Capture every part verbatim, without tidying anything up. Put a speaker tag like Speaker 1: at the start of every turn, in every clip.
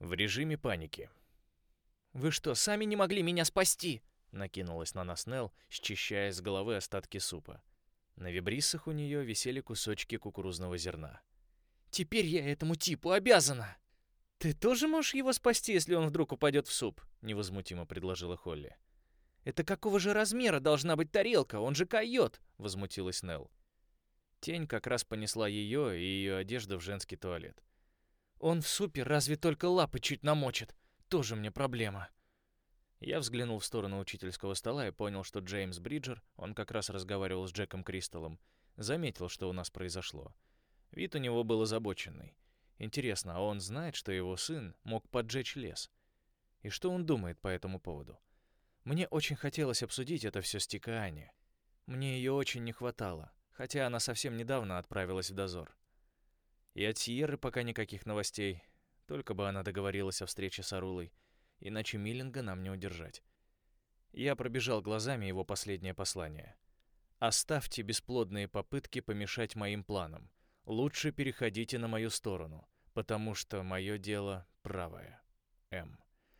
Speaker 1: В режиме паники.
Speaker 2: «Вы что, сами не могли меня спасти?»
Speaker 1: Накинулась на нас Нелл, счищая с головы остатки супа. На вибриссах у нее висели кусочки кукурузного зерна.
Speaker 2: «Теперь я этому типу обязана!»
Speaker 1: «Ты тоже можешь его спасти, если он вдруг упадет в суп?» — невозмутимо предложила Холли.
Speaker 2: «Это какого же размера должна быть тарелка? Он же койот!» —
Speaker 1: возмутилась Нелл. Тень как раз понесла ее и ее одежду в женский туалет.
Speaker 2: «Он в супе разве только лапы чуть намочит. Тоже мне проблема».
Speaker 1: Я взглянул в сторону учительского стола и понял, что Джеймс Бриджер, он как раз разговаривал с Джеком Кристаллом, заметил, что у нас произошло. Вид у него был озабоченный. Интересно, а он знает, что его сын мог поджечь лес? И что он думает по этому поводу? Мне очень хотелось обсудить это все с Тикаани. Мне ее очень не хватало, хотя она совсем недавно отправилась в дозор. И от Сьерры пока никаких новостей, только бы она договорилась о встрече с Арулой, иначе Миллинга нам не удержать. Я пробежал глазами его последнее послание. «Оставьте бесплодные попытки помешать моим планам. Лучше переходите на мою сторону, потому что мое дело правое. М».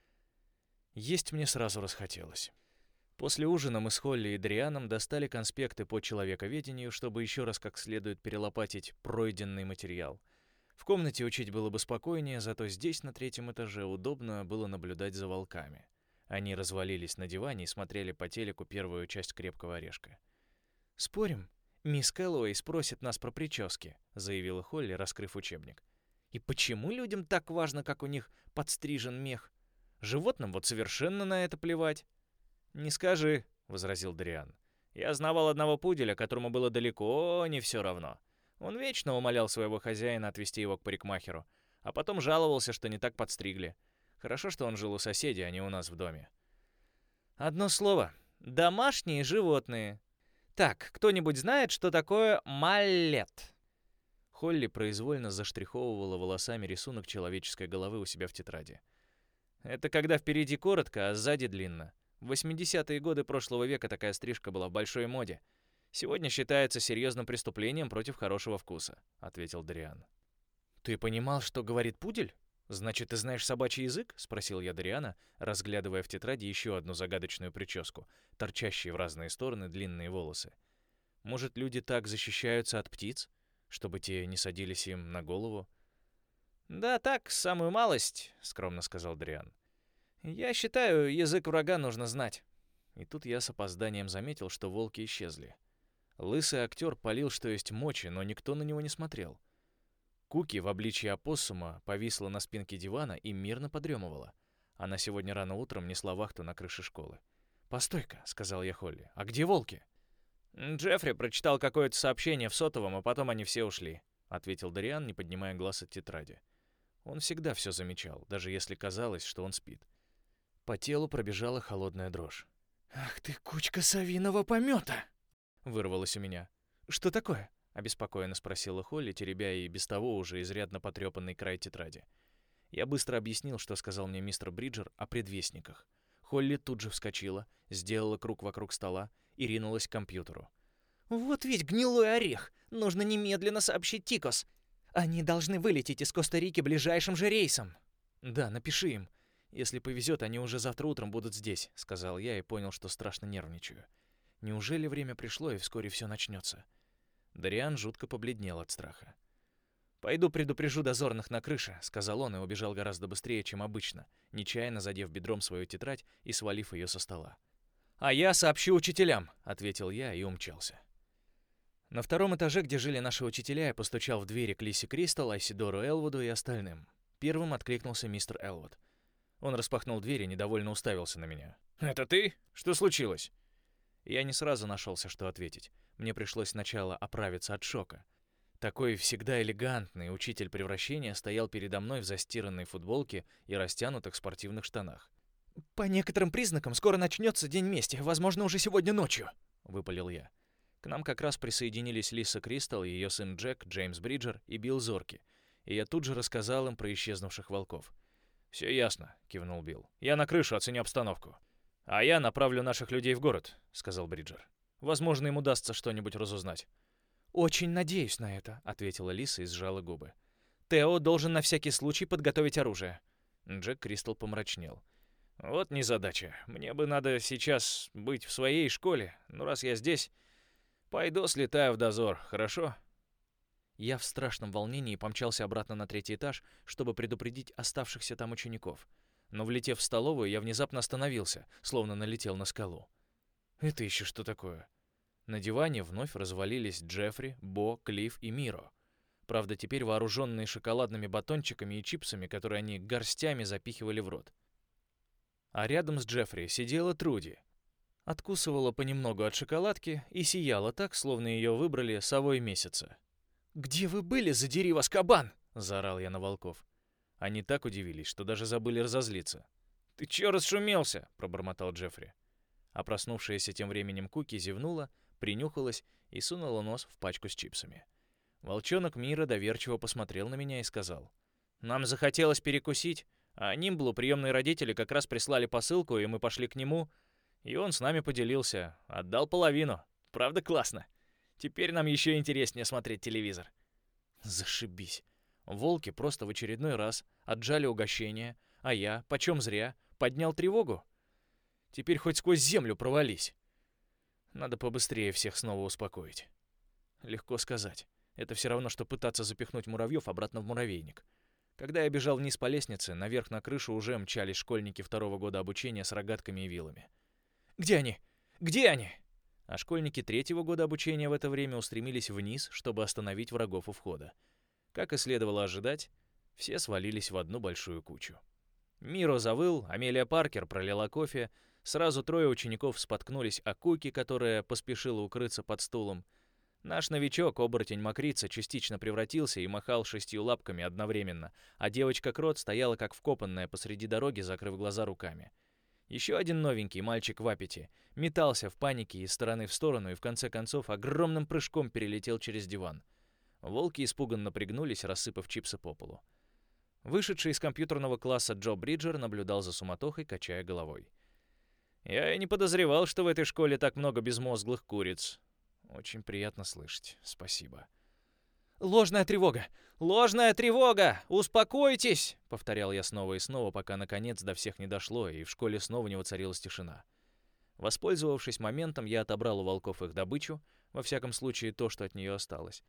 Speaker 1: Есть мне сразу расхотелось. После ужина мы с Холли и Дрианом достали конспекты по человековедению, чтобы еще раз как следует перелопатить пройденный материал. В комнате учить было бы спокойнее, зато здесь, на третьем этаже, удобно было наблюдать за волками. Они развалились на диване и смотрели по телеку первую часть «Крепкого орешка». «Спорим, мисс Кэллоуэй спросит нас про прически», — заявила Холли, раскрыв учебник. «И почему людям так важно, как у них подстрижен мех? Животным вот совершенно на это плевать». «Не скажи», — возразил Дриан. «Я знавал одного пуделя, которому было далеко не все равно. Он вечно умолял своего хозяина отвезти его к парикмахеру, а потом жаловался, что не так подстригли. Хорошо, что он жил у соседей, а не у нас в доме». «Одно слово. Домашние животные. Так, кто-нибудь знает, что такое маллет?» Холли произвольно заштриховывала волосами рисунок человеческой головы у себя в тетради. «Это когда впереди коротко, а сзади длинно. В восьмидесятые годы прошлого века такая стрижка была в большой моде. Сегодня считается серьезным преступлением против хорошего вкуса», — ответил Дриан. «Ты понимал, что говорит пудель? Значит, ты знаешь собачий язык?» — спросил я Дриана, разглядывая в тетради еще одну загадочную прическу, торчащие в разные стороны длинные волосы. «Может, люди так защищаются от птиц, чтобы те не садились им на голову?» «Да так, самую малость», — скромно сказал Дриан. «Я считаю, язык врага нужно знать». И тут я с опозданием заметил, что волки исчезли. Лысый актер палил, что есть мочи, но никто на него не смотрел. Куки в обличье опоссума повисла на спинке дивана и мирно подремывала. Она сегодня рано утром несла вахту на крыше школы. «Постой-ка», — сказал я Холли, — «а где волки?» «Джеффри прочитал какое-то сообщение в сотовом, а потом они все ушли», — ответил Дариан, не поднимая глаз от тетради. Он всегда все замечал, даже если казалось, что он спит. По телу пробежала холодная дрожь. «Ах ты, кучка совиного помета!» — вырвалось у меня. «Что такое?» — обеспокоенно спросила Холли, теребя и без того уже изрядно потрепанный край тетради. Я быстро объяснил, что сказал мне мистер Бриджер о предвестниках. Холли тут же вскочила, сделала круг вокруг стола и ринулась к компьютеру. «Вот ведь гнилой орех! Нужно немедленно сообщить Тикос! Они должны вылететь из Коста-Рики ближайшим же рейсом!» «Да, напиши им. Если повезет, они уже завтра утром будут здесь», — сказал я и понял, что страшно нервничаю. Неужели время пришло и вскоре все начнется? Дариан жутко побледнел от страха. «Пойду предупрежу дозорных на крыше», — сказал он и убежал гораздо быстрее, чем обычно, нечаянно задев бедром свою тетрадь и свалив ее со стола. «А я сообщу учителям», — ответил я и умчался. На втором этаже, где жили наши учителя, я постучал в двери к Лисе Кристал, Айсидору Элвуду и остальным. Первым откликнулся мистер Элвуд. Он распахнул дверь и недовольно уставился на меня. «Это ты? Что случилось?» Я не сразу нашелся, что ответить. Мне пришлось сначала оправиться от шока. Такой всегда элегантный учитель превращения стоял передо мной в застиранной футболке и растянутых спортивных штанах. «По некоторым признакам скоро начнется день мести, возможно, уже сегодня ночью», — выпалил я. К нам как раз присоединились Лиса Кристал, ее сын Джек, Джеймс Бриджер и Билл Зорки, и я тут же рассказал им про исчезнувших волков. «Все ясно», — кивнул Билл. «Я на крышу оценю обстановку». «А я направлю наших людей в город», — сказал Бриджер. «Возможно, им удастся что-нибудь разузнать». «Очень надеюсь на это», — ответила Лиса и сжала губы. «Тео должен на всякий случай подготовить оружие». Джек Кристал помрачнел. «Вот незадача. Мне бы надо сейчас быть в своей школе, но раз я здесь, пойду слетаю в дозор, хорошо?»
Speaker 2: Я в страшном волнении помчался обратно на третий этаж, чтобы предупредить оставшихся там учеников. Но, влетев в столовую, я внезапно остановился, словно налетел на скалу. Это еще что такое? На диване вновь развалились Джеффри, Бо, Клифф и Миро. Правда, теперь вооруженные шоколадными батончиками и чипсами, которые они горстями запихивали в рот. А рядом с Джеффри сидела Труди. Откусывала понемногу от шоколадки и сияла так, словно ее выбрали совой месяца. «Где вы были, задери вас, кабан?» — заорал я на волков. Они так удивились, что даже забыли разозлиться.
Speaker 1: «Ты чё расшумелся?» —
Speaker 2: пробормотал Джеффри. А проснувшаяся тем временем Куки зевнула, принюхалась и сунула нос в пачку с чипсами. Волчонок Мира доверчиво посмотрел на меня и сказал: «Нам захотелось перекусить, а Нимблу приемные родители как раз прислали посылку, и мы пошли к нему, и он с нами поделился, отдал половину. Правда, классно? Теперь нам еще интереснее смотреть телевизор». Зашибись. Волки просто в очередной раз отжали угощение, а я, почем зря, поднял тревогу. Теперь хоть сквозь землю провались. Надо побыстрее всех снова успокоить. Легко сказать. Это все равно, что пытаться запихнуть муравьев обратно в муравейник. Когда я бежал вниз по лестнице, наверх на крышу уже мчались школьники второго года обучения с рогатками и вилами. «Где они? Где они?» А школьники третьего года обучения в это время устремились вниз, чтобы остановить врагов у входа. Как и следовало ожидать, все свалились в одну большую кучу. Миро завыл, Амелия Паркер пролила кофе, сразу трое учеников споткнулись о Куки, которая поспешила укрыться под стулом. Наш новичок, оборотень Мокрица, частично превратился и махал шестью лапками одновременно, а девочка Крот стояла как вкопанная посреди дороги, закрыв глаза руками. Еще один новенький, мальчик в аппете, метался в панике из стороны в сторону и в конце концов огромным прыжком перелетел через диван. Волки испуганно пригнулись, рассыпав чипсы по полу. Вышедший из компьютерного класса Джо Бриджер наблюдал за суматохой, качая головой. «Я и не подозревал, что в этой школе так много безмозглых куриц». «Очень приятно слышать. Спасибо». «Ложная тревога! Ложная тревога! Успокойтесь!» — повторял я снова и снова, пока наконец до всех не дошло, и в школе снова не воцарилась тишина. Воспользовавшись моментом, я отобрал у волков их добычу, во всяком случае то, что от нее осталось.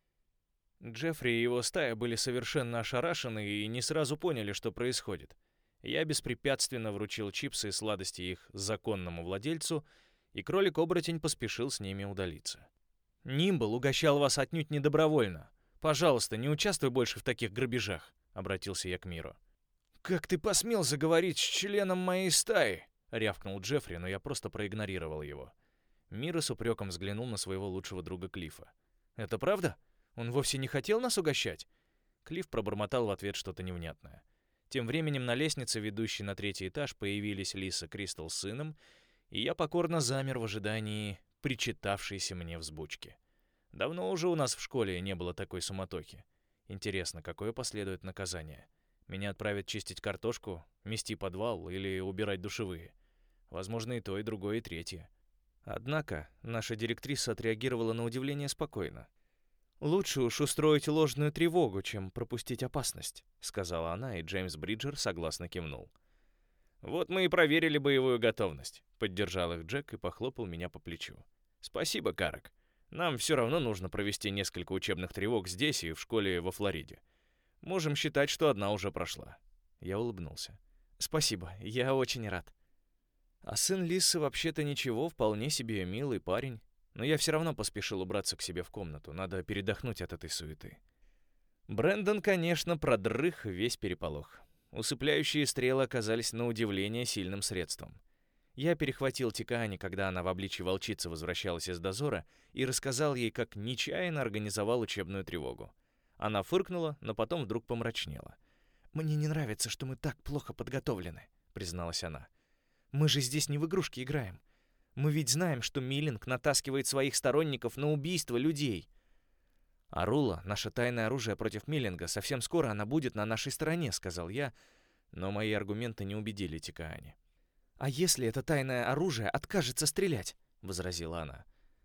Speaker 2: Джеффри и его стая были совершенно ошарашены и не сразу поняли, что происходит. Я беспрепятственно вручил чипсы и сладости их законному владельцу, и кролик-оборотень поспешил с ними удалиться. «Нимбл угощал вас отнюдь не добровольно. Пожалуйста, не участвуй больше в таких грабежах», — обратился я к Миру. «Как ты посмел заговорить с членом моей стаи?» — рявкнул Джеффри, но я просто проигнорировал его. Мира с упреком взглянул на своего лучшего друга Клиффа. «Это правда? Он вовсе не хотел нас угощать?» Клифф пробормотал в ответ что-то невнятное. Тем временем на лестнице, ведущей на третий этаж, появились Лиса Кристал с сыном, и я покорно замер в ожидании причитавшейся мне взбучки. Давно уже у нас в школе не было такой суматохи. Интересно, какое последует наказание? Меня отправят чистить картошку, мести подвал или убирать душевые? Возможно, и то, и другое, и третье. Однако наша директриса отреагировала на удивление спокойно. «Лучше уж устроить ложную тревогу, чем пропустить опасность», — сказала она, и Джеймс Бриджер согласно кивнул. «Вот мы и проверили боевую готовность», — поддержал их Джек и похлопал меня по плечу. «Спасибо, Карак. Нам все равно нужно провести несколько учебных тревог здесь и в школе во Флориде. Можем считать, что одна уже прошла». Я улыбнулся. «Спасибо, я очень рад». А сын Лисы вообще-то ничего, вполне себе милый парень. Но я все равно поспешил убраться к себе в комнату. Надо передохнуть от этой суеты. Брэндон, конечно, продрых весь переполох. Усыпляющие стрелы оказались на удивление сильным средством. Я перехватил Тикаани, когда она в обличье волчицы возвращалась из дозора, и рассказал ей, как нечаянно организовал учебную тревогу. Она фыркнула, но потом вдруг помрачнела. «Мне не нравится, что мы так плохо подготовлены», — призналась она. «Мы же здесь не в игрушки играем. Мы ведь знаем, что Миллинг натаскивает своих сторонников на убийство людей. Арула — наше тайное оружие против Миллинга. Совсем скоро она будет на нашей стороне», — сказал я, но мои аргументы не убедили Тикаани. «А если это тайное оружие откажется стрелять?» — возразила она.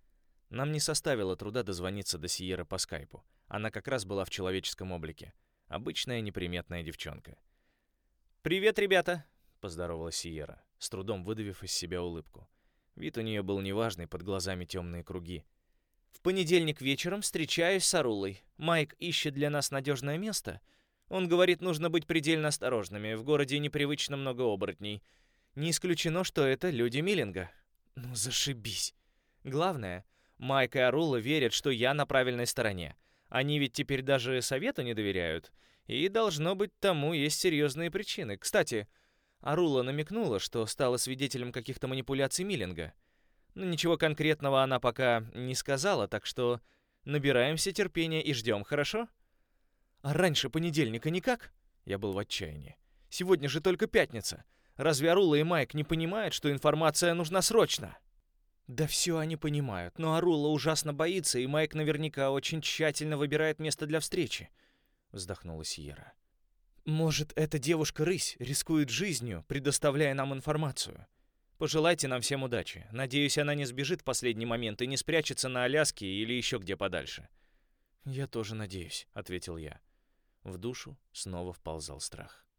Speaker 2: Нам не составило труда дозвониться до Сиерры по скайпу. Она как раз была в человеческом облике. Обычная неприметная девчонка. «Привет, ребята!» — поздоровалась Сиерра, с трудом выдавив из себя улыбку. Вид у нее был неважный, под глазами темные круги. «В понедельник вечером встречаюсь с Арулой. Майк ищет для нас надежное место. Он говорит, нужно быть предельно осторожными. В городе непривычно много оборотней. Не исключено, что это люди Миллинга». «Ну, зашибись!» «Главное, Майк и Арула верят, что я на правильной стороне. Они ведь теперь даже совету не доверяют. И, должно быть, тому есть серьезные причины. Кстати, Арула намекнула, что стала свидетелем каких-то манипуляций Миллинга. Но ничего конкретного она пока не сказала, так что набираемся терпения и ждем, хорошо? А раньше понедельника никак? Я был в отчаянии. Сегодня же только пятница. Разве Арула и Майк не понимают, что информация нужна срочно? Да все они понимают, но Арула ужасно боится, и Майк наверняка очень тщательно выбирает место для встречи. Вздохнула Сиерра. Может, эта девушка-рысь рискует жизнью, предоставляя нам информацию. Пожелайте нам всем удачи. Надеюсь, она не сбежит в последний момент и не спрячется на Аляске или еще где подальше. «Я тоже надеюсь», — ответил я. В душу снова вползал страх.